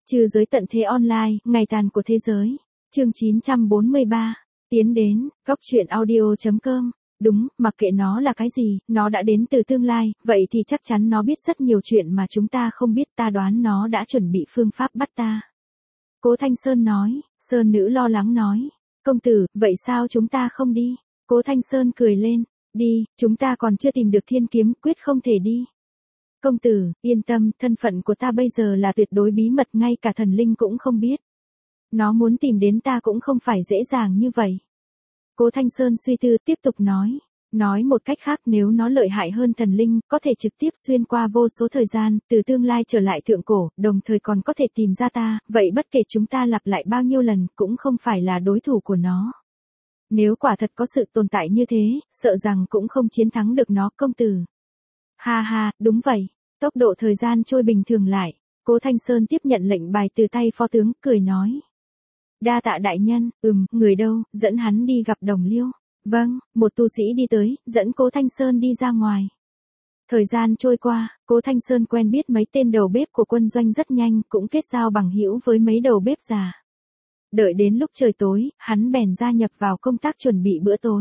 Trừ giới tận thế online, ngày tàn của thế giới. Chương 943. Tiến đến, góc truyện audio.com. Đúng, mặc kệ nó là cái gì, nó đã đến từ tương lai, vậy thì chắc chắn nó biết rất nhiều chuyện mà chúng ta không biết, ta đoán nó đã chuẩn bị phương pháp bắt ta. Cố Thanh Sơn nói, Sơn nữ lo lắng nói. Công tử, vậy sao chúng ta không đi? Cố Thanh Sơn cười lên, đi, chúng ta còn chưa tìm được thiên kiếm, quyết không thể đi. Công tử, yên tâm, thân phận của ta bây giờ là tuyệt đối bí mật, ngay cả thần linh cũng không biết. Nó muốn tìm đến ta cũng không phải dễ dàng như vậy. Cố Thanh Sơn suy tư tiếp tục nói. Nói một cách khác, nếu nó lợi hại hơn thần linh, có thể trực tiếp xuyên qua vô số thời gian, từ tương lai trở lại thượng cổ, đồng thời còn có thể tìm ra ta, vậy bất kể chúng ta lặp lại bao nhiêu lần, cũng không phải là đối thủ của nó. Nếu quả thật có sự tồn tại như thế, sợ rằng cũng không chiến thắng được nó, công tử. Ha ha, đúng vậy. Tốc độ thời gian trôi bình thường lại. Cố Thanh Sơn tiếp nhận lệnh bài từ tay phó tướng, cười nói. Đa tạ đại nhân, người đâu, dẫn hắn đi gặp Đồng Liêu. Vâng, một tu sĩ đi tới, dẫn Cố Thanh Sơn đi ra ngoài. Thời gian trôi qua, Cố Thanh Sơn quen biết mấy tên đầu bếp của quân doanh rất nhanh, cũng kết giao bằng hữu với mấy đầu bếp già. Đợi đến lúc trời tối, hắn bèn gia nhập vào công tác chuẩn bị bữa tối.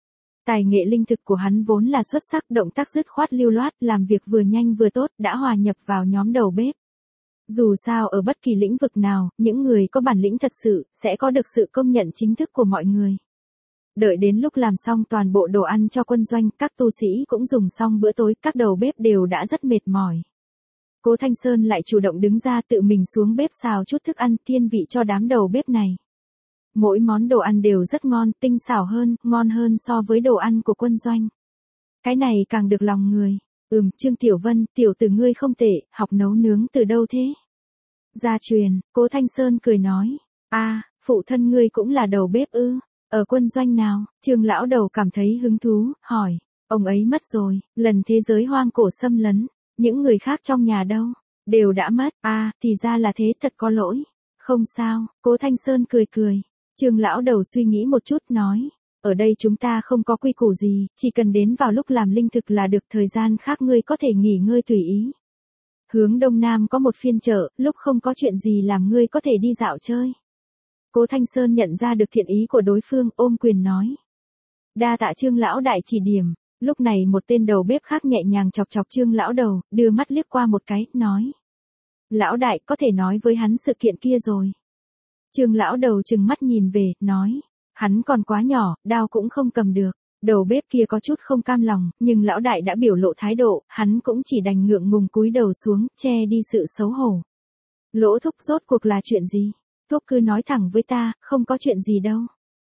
Tài nghệ linh thực của hắn vốn là xuất sắc, động tác dứt khoát lưu loát, làm việc vừa nhanh vừa tốt, đã hòa nhập vào nhóm đầu bếp. Dù sao ở bất kỳ lĩnh vực nào, những người có bản lĩnh thật sự, sẽ có được sự công nhận chính thức của mọi người. Đợi đến lúc làm xong toàn bộ đồ ăn cho quân doanh, các tu sĩ cũng dùng xong bữa tối, các đầu bếp đều đã rất mệt mỏi. Cố Thanh Sơn lại chủ động đứng ra tự mình xuống bếp xào chút thức ăn thiên vị cho đám đầu bếp này. Mỗi món đồ ăn đều rất ngon, tinh xảo hơn, ngon hơn so với đồ ăn của quân doanh. Cái này càng được lòng người. Trương Tiểu Vân, tiểu tử ngươi không tệ, học nấu nướng từ đâu thế? Gia truyền, Cố Thanh Sơn cười nói. Phụ thân ngươi cũng là đầu bếp ư? Ở quân doanh nào? Trương lão đầu cảm thấy hứng thú, hỏi. Ông ấy mất rồi, lần thế giới hoang cổ xâm lấn. Những người khác trong nhà đâu? Đều đã mất. Thì ra là thế, thật có lỗi. Không sao, Cố Thanh Sơn cười cười. Trương lão đầu suy nghĩ một chút nói. Ở đây chúng ta không có quy củ gì, chỉ cần đến vào lúc làm linh thực là được, thời gian khác ngươi có thể nghỉ ngơi tùy ý. Hướng đông nam có một phiên chợ, lúc không có chuyện gì làm ngươi có thể đi dạo chơi. Cố Thanh Sơn nhận ra được thiện ý của đối phương, ôm quyền nói. Đa tạ Trương lão đại chỉ điểm. Lúc này một tên đầu bếp khác nhẹ nhàng chọc chọc Trương lão đầu, đưa mắt liếc qua một cái, nói. Lão đại có thể nói với hắn sự kiện kia rồi. Trương lão đầu trừng mắt nhìn về, nói. Hắn còn quá nhỏ, đao cũng không cầm được. Đầu bếp kia có chút không cam lòng, nhưng lão đại đã biểu lộ thái độ, hắn cũng chỉ đành ngượng ngùng cúi đầu xuống, che đi sự xấu hổ. Lỗ thúc, rốt cuộc là chuyện gì? Thúc cứ nói thẳng với ta, không có chuyện gì đâu.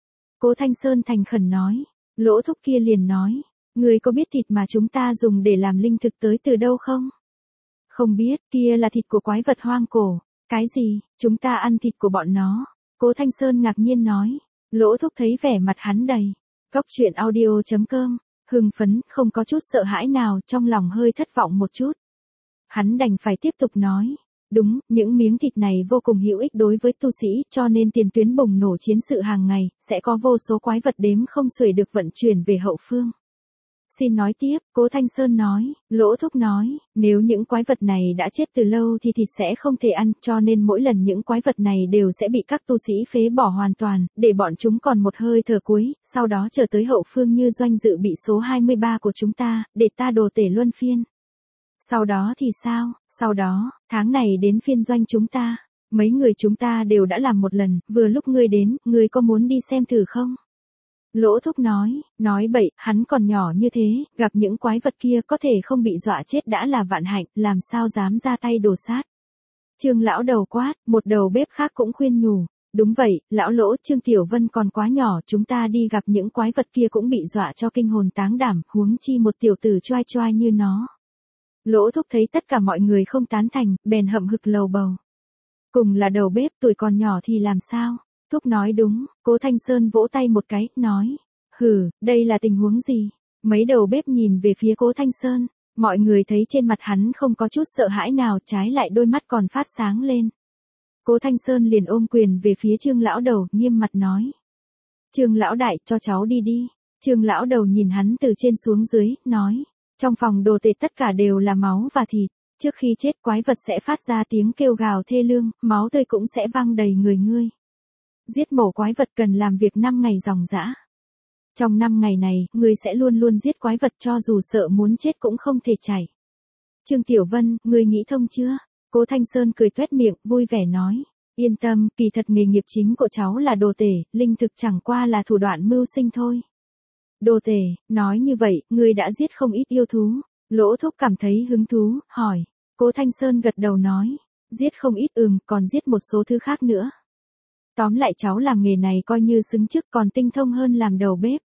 Cố Thanh Sơn thành khẩn nói. Lỗ thúc kia liền nói. Người có biết thịt mà chúng ta dùng để làm linh thực tới từ đâu không? Không biết, kia là thịt của quái vật hoang cổ. Cái gì, chúng ta ăn thịt của bọn nó? Cố Thanh Sơn ngạc nhiên nói. Lỗ thúc thấy vẻ mặt hắn đầy. Góc truyện audio.com. Hưng phấn, không có chút sợ hãi nào, trong lòng hơi thất vọng một chút. Hắn đành phải tiếp tục nói. Đúng, những miếng thịt này vô cùng hữu ích đối với tu sĩ, cho nên tiền tuyến bùng nổ chiến sự hàng ngày, sẽ có vô số quái vật đếm không xuể được vận chuyển về hậu phương. Xin nói tiếp, Cố Thanh Sơn nói. Lỗ thúc nói, nếu những quái vật này đã chết từ lâu thì thịt sẽ không thể ăn, cho nên mỗi lần những quái vật này đều sẽ bị các tu sĩ phế bỏ hoàn toàn, để bọn chúng còn một hơi thở cuối, sau đó trở tới hậu phương như doanh dự bị số 23 của chúng ta, để ta đồ tể luân phiên. Sau đó thì sao? Sau đó, tháng này đến phiên doanh chúng ta. Mấy người chúng ta đều đã làm một lần, vừa lúc ngươi đến, ngươi có muốn đi xem thử không? Lỗ thúc nói bậy, hắn còn nhỏ như thế, gặp những quái vật kia có thể không bị dọa chết đã là vạn hạnh, làm sao dám ra tay đổ sát. Trương lão đầu quát, một đầu bếp khác cũng khuyên nhủ. Đúng vậy, lão Lỗ, Trương Tiểu Vân còn quá nhỏ, chúng ta đi gặp những quái vật kia cũng bị dọa cho kinh hồn táng đảm, huống chi một tiểu tử choai choai như nó. Lỗ thúc thấy tất cả mọi người không tán thành, bèn hậm hực lầu bầu. Cùng là đầu bếp, tuổi còn nhỏ thì làm sao? Thúc nói đúng, Cố Thanh Sơn vỗ tay một cái, nói. Đây là tình huống gì? Mấy đầu bếp nhìn về phía Cố Thanh Sơn, mọi người thấy trên mặt hắn không có chút sợ hãi nào, trái lại đôi mắt còn phát sáng lên. Cố Thanh Sơn liền ôm quyền về phía Trương lão đầu, nghiêm mặt nói. Trương lão đại, cho cháu đi đi. Trương lão đầu nhìn hắn từ trên xuống dưới, nói. Trong phòng đồ tể tất cả đều là máu và thịt. Trước khi chết quái vật sẽ phát ra tiếng kêu gào thê lương, máu tươi cũng sẽ văng đầy người ngươi. Giết mổ quái vật cần làm việc 5 ngày ròng rã. Trong 5 ngày này, ngươi sẽ luôn luôn giết quái vật cho dù sợ muốn chết cũng không thể chạy. Trương Tiểu Vân, ngươi nghĩ thông chưa? Cố Thanh Sơn cười tuét miệng, vui vẻ nói. Yên tâm, kỳ thật nghề nghiệp chính của cháu là đồ tể, linh thực chẳng qua là thủ đoạn mưu sinh thôi. Đồ tể, nói như vậy, ngươi đã giết không ít yêu thú. Lỗ Thúc cảm thấy hứng thú, hỏi. Cố Thanh Sơn gật đầu nói. Giết không ít còn giết một số thứ khác nữa. Tóm lại cháu làm nghề này coi như xứng chức còn tinh thông hơn làm đầu bếp.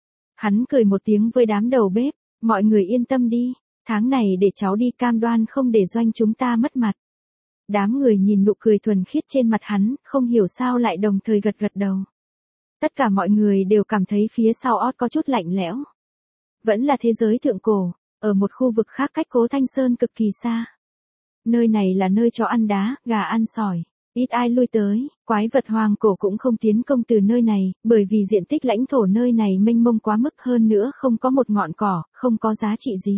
Hắn cười một tiếng với đám đầu bếp. Mọi người yên tâm đi, tháng này để cháu đi cam đoan không để doanh chúng ta mất mặt. Đám người nhìn nụ cười thuần khiết trên mặt hắn, không hiểu sao lại đồng thời gật gật đầu. Tất cả mọi người đều cảm thấy phía sau ót có chút lạnh lẽo. Vẫn là thế giới thượng cổ, ở một khu vực khác cách Cố Thanh Sơn cực kỳ xa. Nơi này là nơi chó ăn đá, gà ăn sỏi, ít ai lui tới, quái vật hoang cổ cũng không tiến công từ nơi này, bởi vì diện tích lãnh thổ nơi này mênh mông quá mức hơn nữa không có một ngọn cỏ, không có giá trị gì.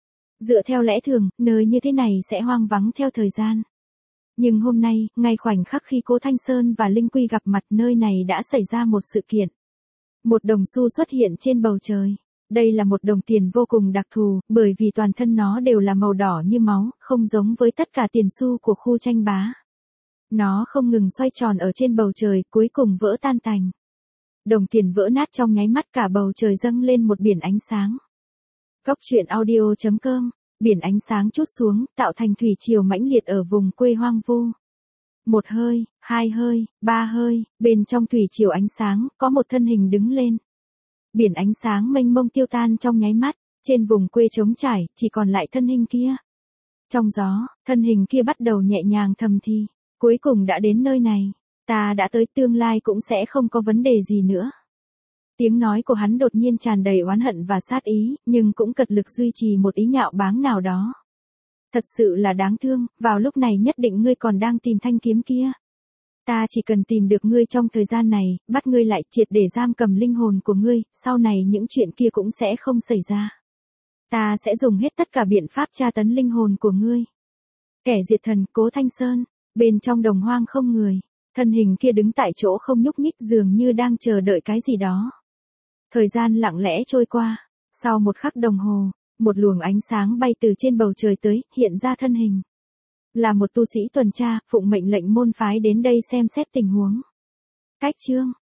Dựa theo lẽ thường, nơi như thế này sẽ hoang vắng theo thời gian. Nhưng hôm nay, ngay khoảnh khắc khi Cố Thanh Sơn và Linh Quy gặp mặt nơi này đã xảy ra một sự kiện. Một đồng xu xuất hiện trên bầu trời. Đây là một đồng tiền vô cùng đặc thù, bởi vì toàn thân nó đều là màu đỏ như máu, không giống với tất cả tiền xu của khu tranh bá. Nó không ngừng xoay tròn ở trên bầu trời, cuối cùng vỡ tan tành. Đồng tiền vỡ nát trong nháy mắt cả bầu trời dâng lên một biển ánh sáng. Góc truyện audio.com, biển ánh sáng trút xuống, tạo thành thủy triều mãnh liệt ở vùng quê hoang vu. Một hơi, hai hơi, ba hơi, bên trong thủy triều ánh sáng, có một thân hình đứng lên. Biển ánh sáng mênh mông tiêu tan trong nháy mắt, trên vùng quê trống trải, chỉ còn lại thân hình kia. Trong gió, thân hình kia bắt đầu nhẹ nhàng thầm thì, cuối cùng đã đến nơi này, ta đã tới, tương lai cũng sẽ không có vấn đề gì nữa. Tiếng nói của hắn đột nhiên tràn đầy oán hận và sát ý, nhưng cũng cật lực duy trì một ý nhạo báng nào đó. Thật sự là đáng thương, vào lúc này nhất định ngươi còn đang tìm thanh kiếm kia. Ta chỉ cần tìm được ngươi trong thời gian này, bắt ngươi lại triệt để giam cầm linh hồn của ngươi, sau này những chuyện kia cũng sẽ không xảy ra. Ta sẽ dùng hết tất cả biện pháp tra tấn linh hồn của ngươi. Kẻ diệt thần, Cố Thanh Sơn, bên trong đồng hoang không người, thân hình kia đứng tại chỗ không nhúc nhích dường như đang chờ đợi cái gì đó. Thời gian lặng lẽ trôi qua, sau một khắc đồng hồ, một luồng ánh sáng bay từ trên bầu trời tới, hiện ra thân hình. Là một tu sĩ tuần tra, phụng mệnh lệnh môn phái đến đây xem xét tình huống. Cách chương